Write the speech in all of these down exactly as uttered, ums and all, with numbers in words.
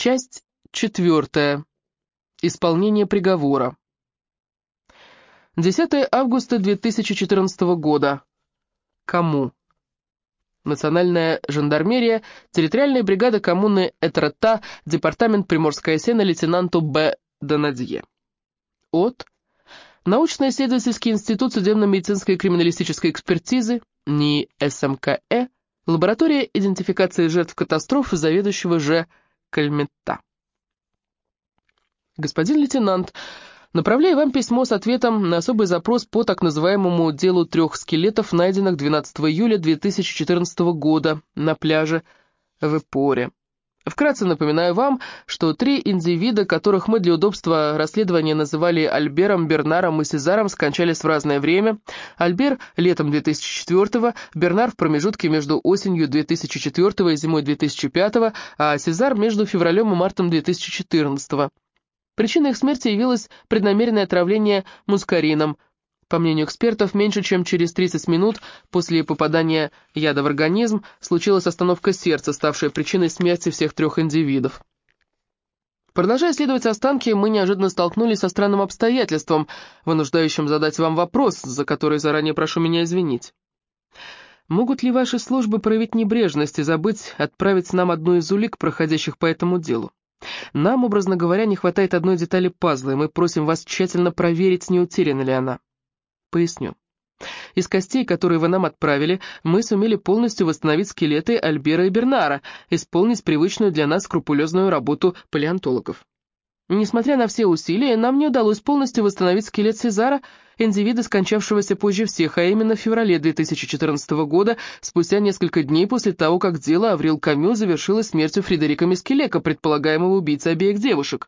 Часть четвертая. Исполнение приговора. десятое августа две тысячи четырнадцатого года. Кому? Национальная жандармерия, территориальная бригада коммуны Этрета, департамент Приморская Сена, лейтенанту Б. Донадье. От. Научно-исследовательский институт судебно-медицинской и криминалистической экспертизы, НИИ СМКЭ, лаборатория идентификации жертв катастроф, заведующего Ж. Кальметта. Господин лейтенант, направляю вам письмо с ответом на особый запрос по так называемому делу трех скелетов, найденных двенадцатого июля две тысячи четырнадцатого года на пляже в Ипоре. Вкратце напоминаю вам, что три индивида, которых мы для удобства расследования называли Альбером, Бернаром и Сезаром, скончались в разное время. Альбер летом две тысячи четвёртого, Бернар в промежутке между осенью две тысячи четвёртого и зимой две тысячи пятого, а Сезар между февралем и мартом две тысячи четырнадцатого. Причиной их смерти явилось преднамеренное отравление мускарином. По мнению экспертов, меньше чем через тридцать минут после попадания яда в организм случилась остановка сердца, ставшая причиной смерти всех трех индивидов. Продолжая исследовать останки, мы неожиданно столкнулись со странным обстоятельством, вынуждающим задать вам вопрос, за который заранее прошу меня извинить. Могут ли ваши службы проявить небрежность и забыть отправить нам одну из улик, проходящих по этому делу? Нам, образно говоря, не хватает одной детали пазла, и мы просим вас тщательно проверить, не утеряна ли она. Поясню. Из костей, которые вы нам отправили, мы сумели полностью восстановить скелеты Альбера и Бернара, исполнить привычную для нас скрупулезную работу палеонтологов. Несмотря на все усилия, нам не удалось полностью восстановить скелет Сезара, индивида, скончавшегося позже всех, а именно в феврале две тысячи четырнадцатого года, спустя несколько дней после того, как дело Аврил Камю завершилось смертью Фредерика Мискелека, предполагаемого убийцы обеих девушек.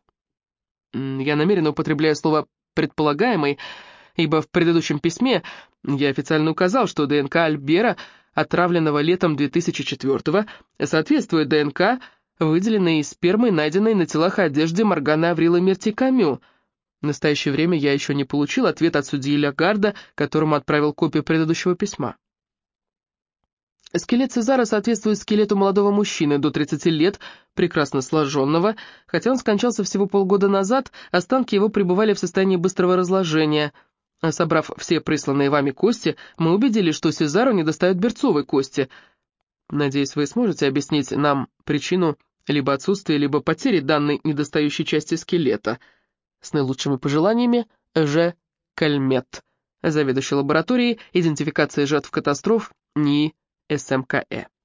Я намеренно употребляю слово «предполагаемый», ибо в предыдущем письме я официально указал, что ДНК Альбера, отравленного летом две тысячи четвёртого, соответствует ДНК, выделенной из спермы, найденной на телах и одежде Морганы Аврила Мерти Камю. В настоящее время я еще не получил ответ от судьи Лягарда, которому отправил копию предыдущего письма. Скелет Сезара соответствует скелету молодого мужчины до тридцати лет, прекрасно сложенного. Хотя он скончался всего полгода назад, останки его пребывали в состоянии быстрого разложения. Собрав все присланные вами кости, мы убедились, что Сезару недостает берцовой кости. Надеюсь, вы сможете объяснить нам причину либо отсутствия, либо потери данной недостающей части скелета. С наилучшими пожеланиями, Ж. Кальмет, заведующий лабораторией идентификации жертв катастроф НИИ СМКЭ.